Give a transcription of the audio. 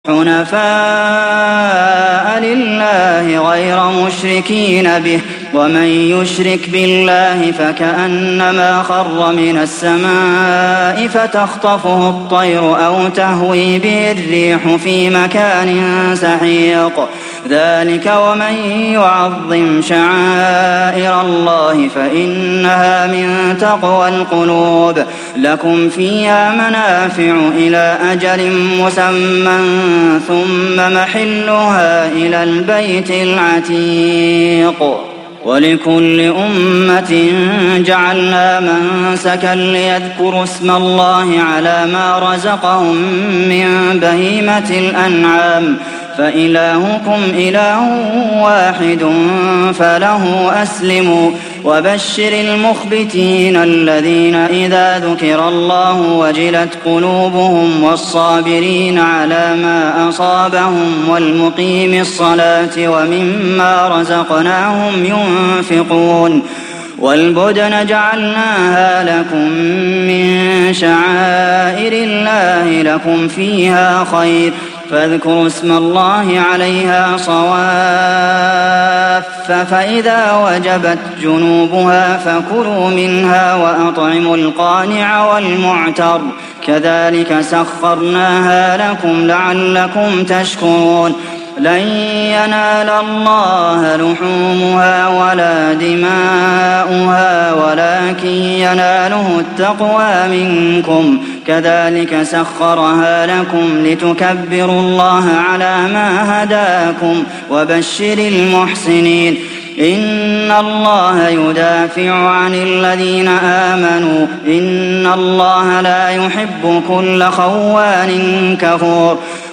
حنفاء لله غير مشركين به ومن يشرك بالله فكأنما خر من السماء فتخطفه الطير أو تهوي به الريح في مكان سحيق ذلك ومن يعظم شعائر الله فإنها من تقوى القلوب لكم فيها منافع إلى أجل مسمى ثم محلها إلى البيت العتيق ولكل أمة جعلنا منسكا ليذكروا اسم الله على ما رزقهم من بهيمة الأنعام فإلهكم إله واحد فله أسلموا وبشر المخبتين الذين إذا ذكر الله وجلت قلوبهم والصابرين على ما أصابهم والمقيم الصلاة وممما رزقناهم ينفقون والبدن جعلناها لكم من شعائر الله لكم فيها خير فاذكروا اسم الله عليها صواف فإذا وجبت جنوبها فكلوا منها وأطعموا القانع والمعتر كذلك سخرناها لكم لعلكم تشكرون لن ينال الله لحومها ولا دماؤها ولكن يناله التقوى منكم كذلك سخرها لكم لتكبروا الله على ما هداكم وبشر المحسنين إن الله يدافع عن الذين آمنوا إن الله لا يحب كل خوان كفور